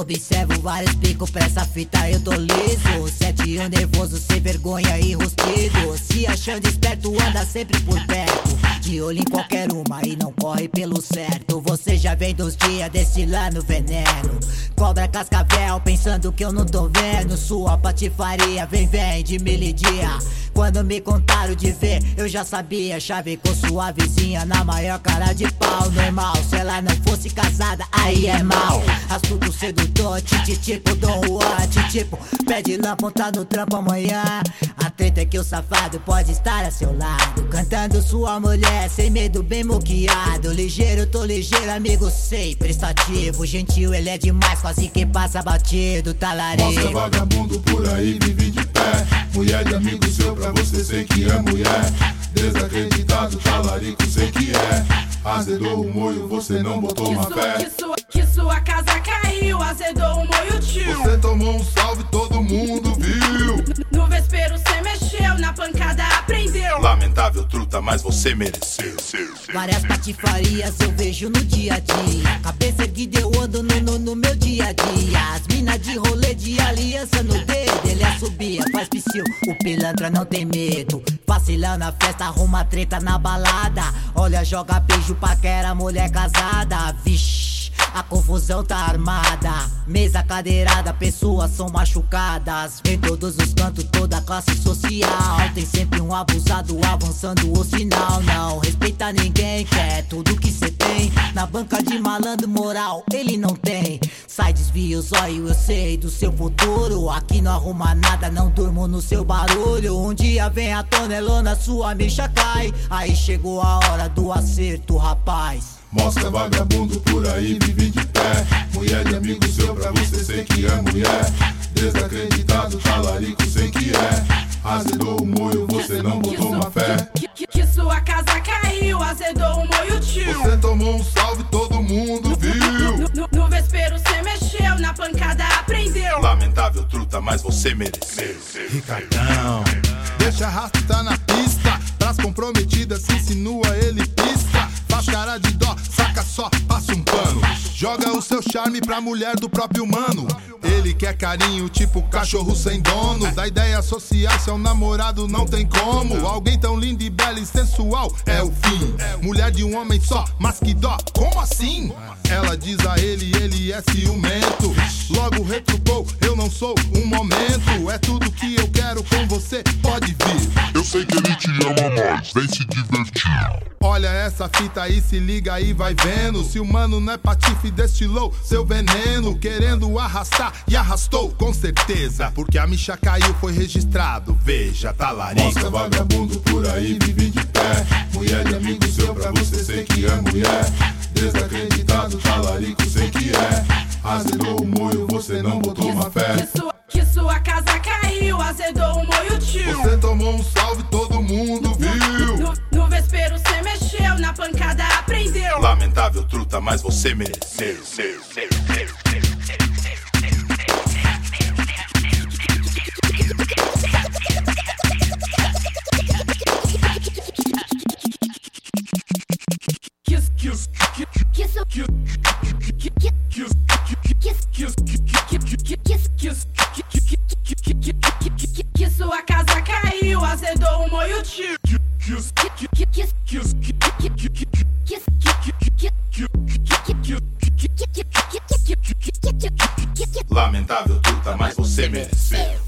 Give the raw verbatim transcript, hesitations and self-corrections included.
Observo vários picos pra essa fita, eu tô liso. Setinho nervoso, sem vergonha e rustido. Se achando esperto, anda sempre por perto. De olho em qualquer uma e não corre pelo certo. Você já vem dos dias destilando veneno. Cobra cascavel, pensando que eu não tô vendo. Sua patifaria vem, vem de mil e dia. Quando me contaram de ver, eu já sabia. Chave com sua vizinha na maior cara de pau. Normal, se ela não fosse casada, aí é mal. Astuto sedutor, titi tipo Dom Juan. Tipo, pede lã, ponta no trampo amanhã. A treta é que o safado pode estar a seu lado, cantando sua mulher sem medo, bem moqueado. Ligeiro, tô ligeiro, amigo, sei, prestativo. Gentil, ele é demais, quase que passa batido, talarico. Mostra vagabundo por aí, vive de pé. Mulher de amigo seu, pra você sei que é mulher. Desacreditado, talarico, sei que é. Azedou o molho, você não botou uma fé. Que sua, que sua casa caiu, azedou o molho, tio. Você tomou um salve, todo mundo viu. No, no vespeiro cê mexeu, na pancada aprendeu. Lamentável truta, mas você mereceu. Várias patifarias eu vejo no dia a dia. Cabeça erguida eu ando no, no, no meu dia a dia. As mina de rolê de aliança no dedo. Ele assobia, faz psiu, o pilantra não tem medo. Vacilão na festa, arruma treta na balada. Olha, joga beijo pra que era mulher casada. Vixe, a confusão tá armada. Mesa cadeirada, pessoas são machucadas. Em todos os cantos, toda classe social. Tem sempre um abusado avançando o sinal. Não respeita ninguém, quer tudo que cê tem. Na banca de malandro moral, ele não tem. Sai, desvia os olhos, eu sei do seu futuro. Aqui não arruma nada, não durmo no seu barulho. Um dia vem a tonelona, sua micha cai. Aí chegou a hora do acerto, rapaz. Mostra vagabundo por aí, vive de pé. Mulher de amigo seu, pra você sei que é mulher. Desacreditado, talarico, sei que é. Azedou o molho, você não botou uma fé. Que, que, que sua casa caiu, azedou o molho, tio. Você tomou um salve, todo mundo viu. No, no, no vespeiro cê mexeu, na pancada aprendeu. Lamentável truta, mas você mereceu. Ricardão, deixa arrastar na pista. Pras comprometidas se insinua ele pista. Faz cara de dó, saca só, passa um pano. Joga o seu charme pra mulher do próprio mano. Ele quer carinho, tipo cachorro sem dono. Da ideia social, seu namorado não tem como. Alguém tão lindo e bela e sensual é o fim. Mulher de um homem só, mas que dó, como assim? Ela diz a ele, ele é ciumento. Logo retrucou, eu não sou um momento. É tudo que eu quero com você, pode vir. Eu sei que ele te ama mais, vem se divertir. Olha essa fita aí, se liga aí, vai vendo. Se o mano não é patife, destilou seu veneno. Querendo arrastar e arrastou, com certeza. Porque a micha caiu, foi registrado, veja, talarico. Mostra vagabundo por aí, vive de pé. Mulher de amigo seu, pra você sei que é mulher. Desacreditado, talarico, sei que é. Azedou o molho, você não botou uma fé. Que sua, que sua casa caiu, azedou o molho, tio. Você tomou um salve, todo mundo viu. No, no vespeiro cê mexeu, na pancada aprendeu. Lamentável truta, mas você mereceu. Que sua casa caiu, azedou o molho, tio. Lamentável truta, mas você mereceu.